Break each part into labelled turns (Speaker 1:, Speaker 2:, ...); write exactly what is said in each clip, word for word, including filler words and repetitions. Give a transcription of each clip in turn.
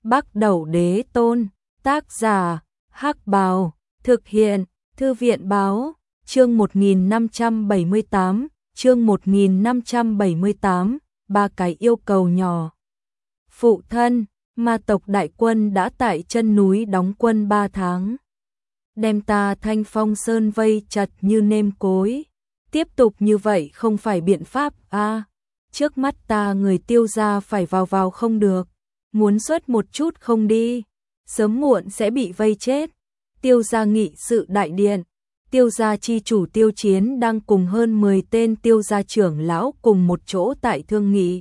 Speaker 1: Bắc Đẩu Đế Tôn, tác giả, Hắc Bào, thực hiện, Thư viện báo, chương một nghìn năm trăm bảy mươi tám, chương một nghìn năm trăm bảy mươi tám, ba cái yêu cầu nhỏ. Phụ thân, ma tộc đại quân đã tại chân núi đóng quân ba tháng. Đem ta Thanh Phong Sơn vây chặt như nêm cối. Tiếp tục như vậy không phải biện pháp a. À, trước mắt ta người Tiêu gia phải vào vào không được. Muốn xuất một chút không đi, sớm muộn sẽ bị vây chết. Tiêu gia nghị sự đại điện, Tiêu gia chi chủ Tiêu Chiến đang cùng hơn mười tên Tiêu gia trưởng lão cùng một chỗ tại thương nghị.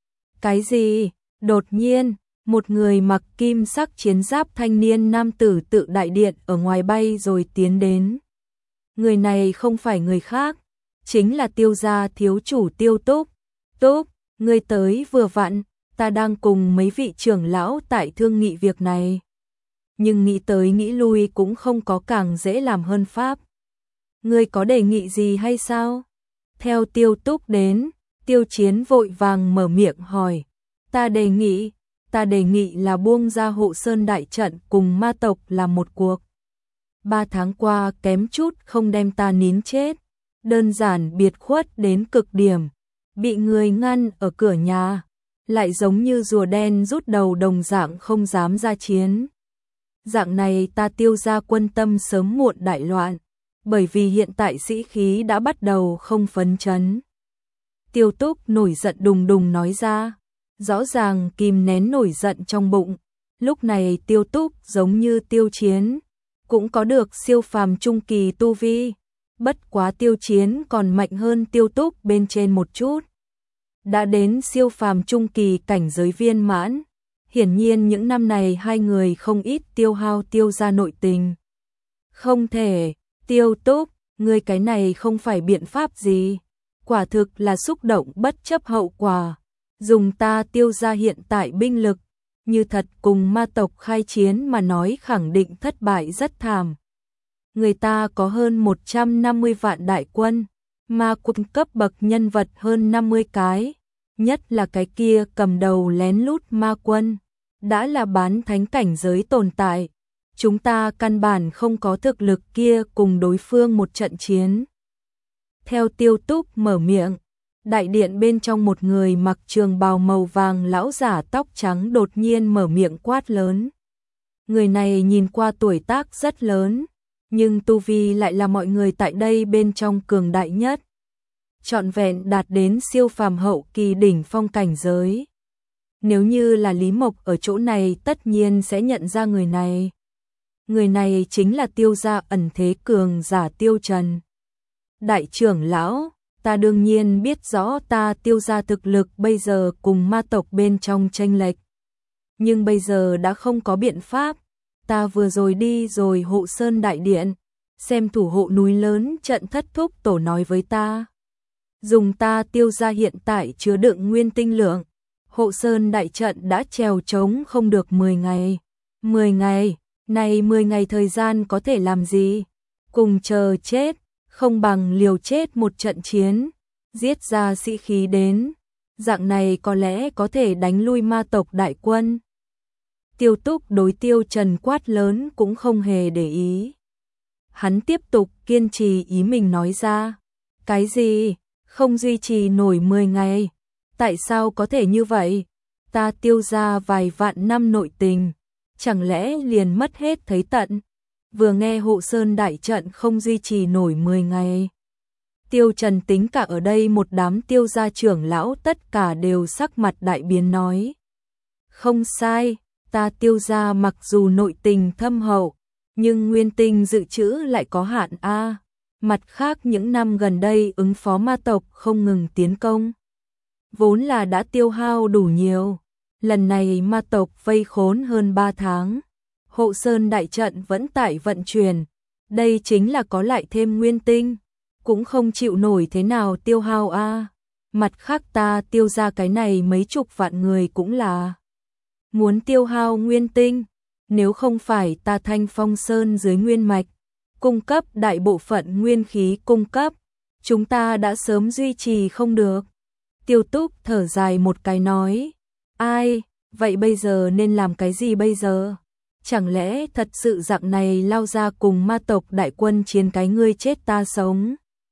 Speaker 1: Cái gì? Đột nhiên, một người mặc kim sắc chiến giáp thanh niên nam tử tự đại điện ở ngoài bay rồi tiến đến. Người này không phải người khác, chính là Tiêu gia thiếu chủ Tiêu Túc. Túc, ngươi tới vừa vặn, ta đang cùng mấy vị trưởng lão tại thương nghị việc này. Nhưng nghĩ tới nghĩ lui cũng không có càng dễ làm hơn pháp. Ngươi có đề nghị gì hay sao? Theo Tiêu Túc đến, Tiêu Chiến vội vàng mở miệng hỏi. Ta đề nghị, ta đề nghị là buông ra Hộ Sơn đại trận cùng ma tộc là một cuộc. Ba tháng qua kém chút không đem ta nín chết. Đơn giản biệt khuất đến cực điểm. Bị người ngăn ở cửa nhà. Lại giống như rùa đen rút đầu đồng dạng không dám ra chiến. Dạng này ta Tiêu gia quân tâm sớm muộn đại loạn, bởi vì hiện tại sĩ khí đã bắt đầu không phấn chấn. Tiêu Túc nổi giận đùng đùng nói ra, rõ ràng kìm nén nổi giận trong bụng. Lúc này Tiêu Túc giống như Tiêu Chiến, cũng có được siêu phàm trung kỳ tu vi, bất quá Tiêu Chiến còn mạnh hơn Tiêu Túc bên trên một chút. Đã đến siêu phàm trung kỳ cảnh giới viên mãn. Hiển nhiên những năm này hai người không ít tiêu hao Tiêu gia nội tình. Không thể, Tiêu Túc, ngươi cái này không phải biện pháp gì. Quả thực là xúc động bất chấp hậu quả. Dùng ta Tiêu gia hiện tại binh lực, như thật cùng ma tộc khai chiến mà nói khẳng định thất bại rất thảm. Người ta có hơn một trăm năm mươi vạn đại quân, ma quân cấp bậc nhân vật hơn năm mươi cái. Nhất là cái kia cầm đầu lén lút ma quân, đã là bán thánh cảnh giới tồn tại. Chúng ta căn bản không có thực lực kia cùng đối phương một trận chiến. Theo Tiêu Túc mở miệng, đại điện bên trong một người mặc trường bào màu vàng lão giả tóc trắng đột nhiên mở miệng quát lớn. Người này nhìn qua tuổi tác rất lớn, nhưng tu vi lại là mọi người tại đây bên trong cường đại nhất. Trọn vẹn đạt đến siêu phàm hậu kỳ đỉnh phong cảnh giới. Nếu như là Lý Mộc ở chỗ này tất nhiên sẽ nhận ra người này. Người này chính là Tiêu gia ẩn thế cường giả Tiêu Trần. Đại trưởng lão, ta đương nhiên biết rõ ta Tiêu gia thực lực bây giờ cùng ma tộc bên trong chênh lệch. Nhưng bây giờ đã không có biện pháp. Ta vừa rồi đi rồi Hộ Sơn đại điện, xem thủ hộ núi lớn trận thất thúc tổ nói với ta. Dùng ta Tiêu gia hiện tại chứa đựng nguyên tinh lượng, Hộ Sơn đại trận đã trèo trống không được mười ngày. mười ngày, này mười ngày thời gian có thể làm gì? Cùng chờ chết, không bằng liều chết một trận chiến, giết ra sĩ khí đến. Dạng này có lẽ có thể đánh lui ma tộc đại quân. Tiêu Túc đối Tiêu Trần quát lớn cũng không hề để ý. Hắn tiếp tục kiên trì ý mình nói ra. Cái gì? Không duy trì nổi mười ngày. Tại sao có thể như vậy? Ta Tiêu gia vài vạn năm nội tình, chẳng lẽ liền mất hết thấy tận? Vừa nghe Hộ Sơn đại trận không duy trì nổi mười ngày. Tiêu Trần tính cả ở đây một đám Tiêu gia trưởng lão tất cả đều sắc mặt đại biến nói. Không sai, ta Tiêu gia mặc dù nội tình thâm hậu, nhưng nguyên tinh dự trữ lại có hạn a. Mặt khác những năm gần đây ứng phó ma tộc không ngừng tiến công. Vốn là đã tiêu hao đủ nhiều. Lần này ma tộc vây khốn hơn ba tháng. Hộ Sơn đại trận vẫn tại vận chuyển. Đây chính là có lại thêm nguyên tinh. Cũng không chịu nổi thế nào tiêu hao a. À. Mặt khác ta tiêu ra cái này mấy chục vạn người cũng là muốn tiêu hao nguyên tinh. Nếu không phải ta Thanh Phong Sơn dưới nguyên mạch cung cấp đại bộ phận nguyên khí cung cấp, chúng ta đã sớm duy trì không được. Tiêu Túc thở dài một cái nói, ai, Vậy bây giờ nên làm cái gì bây giờ? Chẳng lẽ thật sự dạng này lao ra cùng ma tộc đại quân chiến cái ngươi chết ta sống?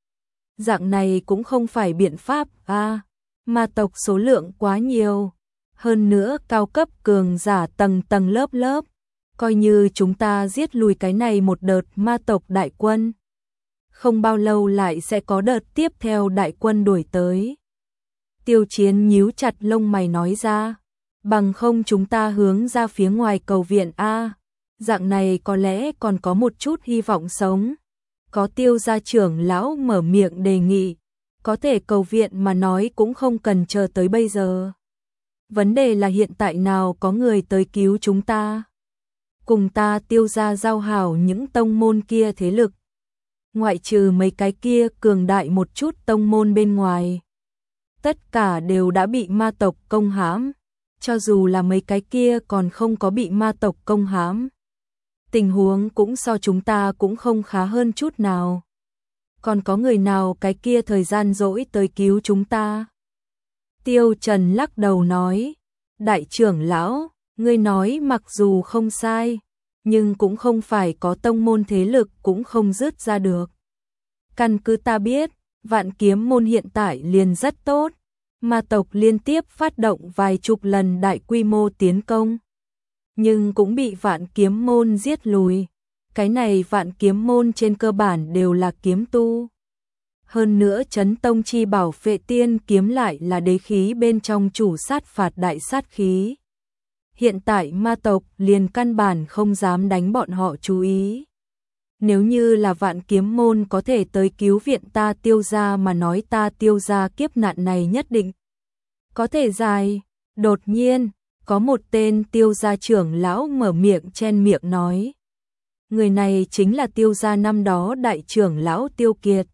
Speaker 1: Dạng này cũng không phải biện pháp à, ma tộc số lượng quá nhiều. Hơn nữa cao cấp cường giả tầng tầng lớp lớp. Coi như chúng ta giết lùi cái này một đợt ma tộc đại quân. Không bao lâu lại sẽ có đợt tiếp theo đại quân đuổi tới. Tiêu Chiến nhíu chặt lông mày nói ra. Bằng không chúng ta hướng ra phía ngoài cầu viện A. Dạng này có lẽ còn có một chút hy vọng sống. Có Tiêu gia trưởng lão mở miệng đề nghị. Có thể cầu viện mà nói cũng không cần chờ tới bây giờ. Vấn đề là hiện tại nào có người tới cứu chúng ta. Cùng ta Tiêu gia giao hảo những tông môn kia thế lực. Ngoại trừ mấy cái kia cường đại một chút tông môn bên ngoài. Tất cả đều đã bị ma tộc công hãm. Cho dù là mấy cái kia còn không có bị ma tộc công hãm. Tình huống cũng so chúng ta cũng không khá hơn chút nào. Còn có người nào cái kia thời gian rỗi tới cứu chúng ta? Tiêu Trần lắc đầu nói. Đại trưởng lão, ngươi nói mặc dù không sai, nhưng cũng không phải có tông môn thế lực cũng không dứt ra được. Căn cứ ta biết, Vạn Kiếm môn hiện tại liền rất tốt. Ma tộc liên tiếp phát động vài chục lần đại quy mô tiến công. Nhưng cũng bị Vạn Kiếm môn giết lùi. Cái này Vạn Kiếm môn trên cơ bản đều là kiếm tu. Hơn nữa Chấn Tông chi bảo Phệ Tiên kiếm lại là đế khí bên trong chủ sát phạt đại sát khí. Hiện tại ma tộc liền căn bản không dám đánh bọn họ chú ý. Nếu như là Vạn Kiếm môn có thể tới cứu viện ta Tiêu gia mà nói ta Tiêu gia kiếp nạn này nhất định có thể dài. Đột nhiên, có một tên Tiêu gia trưởng lão mở miệng chen miệng nói. Người này chính là Tiêu gia năm đó đại trưởng lão Tiêu Kiệt.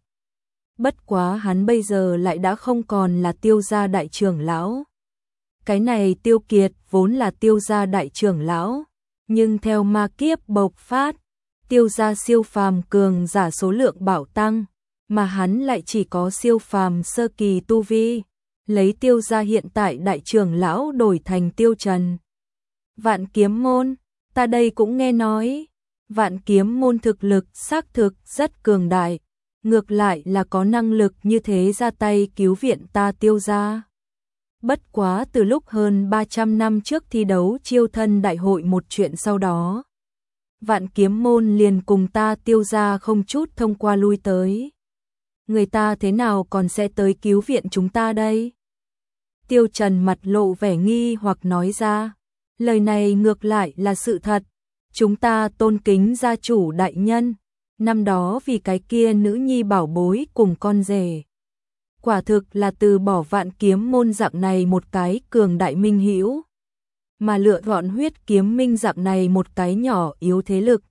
Speaker 1: Bất quá hắn bây giờ lại đã không còn là Tiêu gia đại trưởng lão. Cái này Tiêu Kiệt vốn là Tiêu gia đại trưởng lão, nhưng theo ma kiếp bộc phát, Tiêu gia siêu phàm cường giả số lượng bạo tăng, mà hắn lại chỉ có siêu phàm sơ kỳ tu vi, lấy Tiêu gia hiện tại đại trưởng lão đổi thành Tiêu Trần. Vạn Kiếm môn, ta đây cũng nghe nói, Vạn Kiếm môn thực lực xác thực rất cường đại, ngược lại là có năng lực như thế ra tay cứu viện ta Tiêu gia. Bất quá từ lúc hơn ba trăm năm trước thi đấu chiêu thân đại hội một chuyện sau đó, Vạn Kiếm môn liền cùng ta Tiêu gia không chút thông qua lui tới. Người ta thế nào còn sẽ tới cứu viện chúng ta đây? Tiêu Trần mặt lộ vẻ nghi hoặc nói ra. Lời này ngược lại là sự thật. Chúng ta tôn kính gia chủ đại nhân. Năm đó vì cái kia nữ nhi bảo bối cùng con rể. Quả thực là từ bỏ Vạn Kiếm môn dạng này một cái cường đại minh hữu, mà lựa chọn Huyết Kiếm minh dạng này một cái nhỏ yếu thế lực.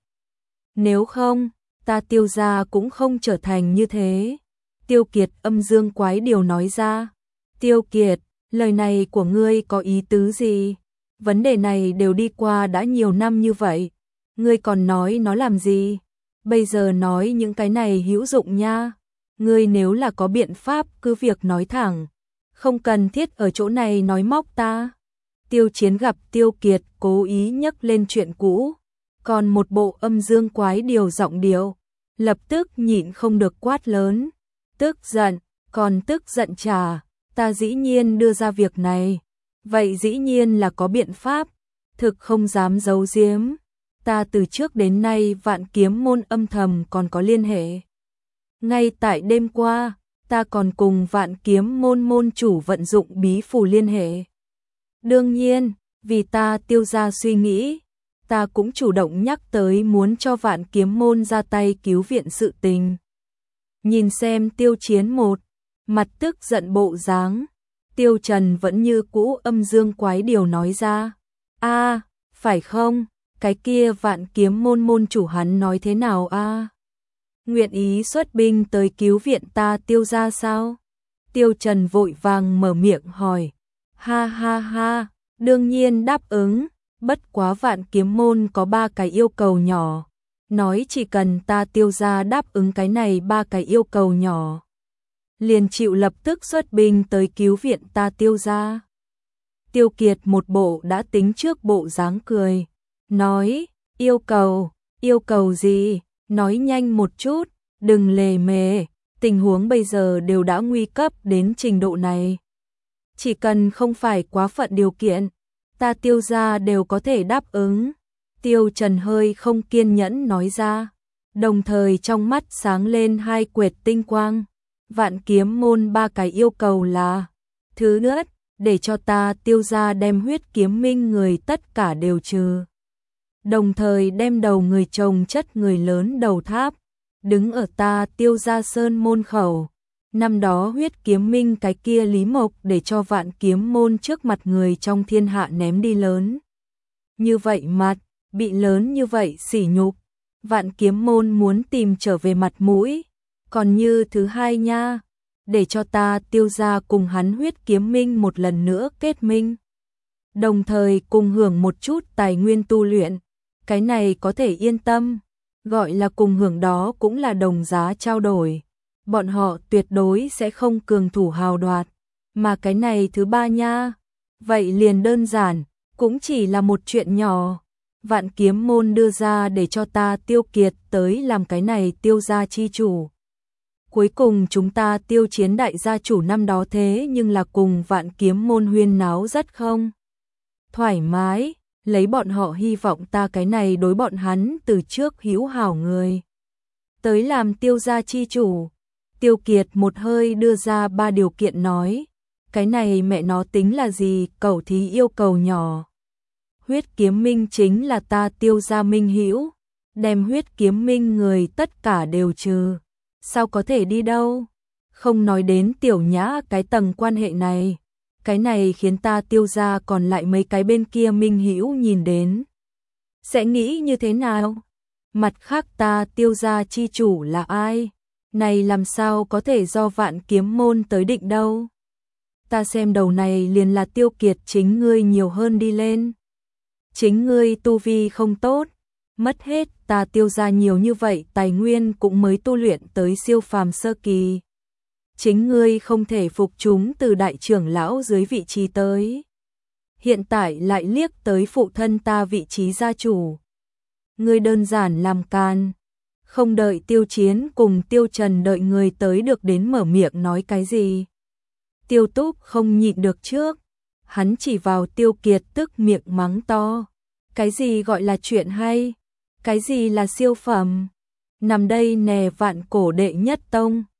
Speaker 1: Nếu không, ta Tiêu gia cũng không trở thành như thế. Tiêu Kiệt âm dương quái điều nói ra. Tiêu Kiệt, lời này của ngươi có ý tứ gì? Vấn đề này đều đi qua đã nhiều năm như vậy. Ngươi còn nói nó làm gì? Bây giờ nói những cái này hữu dụng nha. Ngươi nếu là có biện pháp cứ việc nói thẳng. Không cần thiết ở chỗ này nói móc ta. Tiêu Chiến gặp Tiêu Kiệt cố ý nhắc lên chuyện cũ. Còn một bộ âm dương quái điều giọng điệu. Lập tức nhịn không được quát lớn. Tức giận, còn tức giận trà. Ta dĩ nhiên đưa ra việc này. Vậy dĩ nhiên là có biện pháp. Thực không dám giấu giếm. Ta từ trước đến nay Vạn Kiếm môn âm thầm còn có liên hệ. Ngay tại đêm qua, ta còn cùng Vạn Kiếm môn môn chủ vận dụng bí phù liên hệ. Đương nhiên, vì ta Tiêu gia suy nghĩ, ta cũng chủ động nhắc tới muốn cho Vạn Kiếm môn ra tay cứu viện sự tình. Nhìn xem Tiêu Chiến một, mặt tức giận bộ dáng, Tiêu Trần vẫn như cũ âm dương quái điều nói ra. A, phải không? Cái kia Vạn Kiếm môn môn chủ hắn nói thế nào a? Nguyện ý xuất binh tới cứu viện ta Tiêu gia sao? Tiêu Trần vội vàng mở miệng hỏi. Ha ha ha, đương nhiên đáp ứng, bất quá Vạn Kiếm môn có ba cái yêu cầu nhỏ. Nói chỉ cần ta Tiêu gia đáp ứng cái này ba cái yêu cầu nhỏ, liền chịu lập tức xuất binh tới cứu viện ta Tiêu gia. Tiêu Kiệt một bộ đã tính trước bộ dáng cười, nói, yêu cầu, yêu cầu gì, nói nhanh một chút, đừng lề mề, tình huống bây giờ đều đã nguy cấp đến trình độ này. Chỉ cần không phải quá phận điều kiện, ta Tiêu gia đều có thể đáp ứng. Tiêu Trần hơi không kiên nhẫn nói ra, đồng thời trong mắt sáng lên hai quệt tinh quang. Vạn Kiếm môn ba cái yêu cầu là: thứ nhất, để cho ta Tiêu gia đem huyết kiếm minh người tất cả đều trừ. Đồng thời đem đầu người chồng chất người lớn đầu tháp, đứng ở ta Tiêu gia sơn môn khẩu. Năm đó huyết kiếm minh cái kia Lý Mộc để cho Vạn Kiếm môn trước mặt người trong thiên hạ ném đi lớn. Như vậy mặt, bị lớn như vậy sỉ nhục, Vạn Kiếm môn muốn tìm trở về mặt mũi. Còn như thứ hai nha, để cho ta Tiêu gia cùng hắn huyết kiếm minh một lần nữa kết minh. Đồng thời cùng hưởng một chút tài nguyên tu luyện, cái này có thể yên tâm, gọi là cùng hưởng đó cũng là đồng giá trao đổi. Bọn họ tuyệt đối sẽ không cường thủ hào đoạt, mà cái này thứ ba nha, vậy liền đơn giản, cũng chỉ là một chuyện nhỏ. Vạn Kiếm môn đưa ra để cho ta Tiêu Kiệt tới làm cái này Tiêu gia chi chủ. Cuối cùng chúng ta Tiêu Chiến đại gia chủ năm đó thế nhưng là cùng Vạn Kiếm môn huyên náo rất không thoải mái, lấy bọn họ hy vọng ta cái này đối bọn hắn từ trước hữu hảo người tới làm Tiêu gia chi chủ. Tiêu Kiệt một hơi đưa ra ba điều kiện nói, cái này mẹ nó tính là gì, cẩu thí yêu cầu nhỏ. Huyết kiếm minh chính là ta Tiêu gia minh hữu, đem huyết kiếm minh người tất cả đều trừ, sao có thể đi đâu. Không nói đến tiểu nhã cái tầng quan hệ này, cái này khiến ta Tiêu gia còn lại mấy cái bên kia minh hữu nhìn đến sẽ nghĩ như thế nào. Mặt khác ta Tiêu gia chi chủ là ai, này làm sao có thể do Vạn Kiếm môn tới định đâu. Ta xem đầu này liền là Tiêu Kiệt chính ngươi nhiều hơn đi lên. Chính ngươi tu vi không tốt, mất hết ta Tiêu gia nhiều như vậy tài nguyên cũng mới tu luyện tới siêu phàm sơ kỳ. Chính ngươi không thể phục chúng từ đại trưởng lão dưới vị trí tới. Hiện tại lại liếc tới phụ thân ta vị trí gia chủ. Ngươi đơn giản làm can. Không đợi Tiêu Chiến cùng Tiêu Trần đợi người tới được đến mở miệng nói cái gì. Tiêu Túc không nhịn được trước. Hắn chỉ vào Tiêu Kiệt tức miệng mắng to. Cái gì gọi là chuyện hay? Cái gì là siêu phẩm? Nằm đây nè Vạn Cổ đệ nhất tông.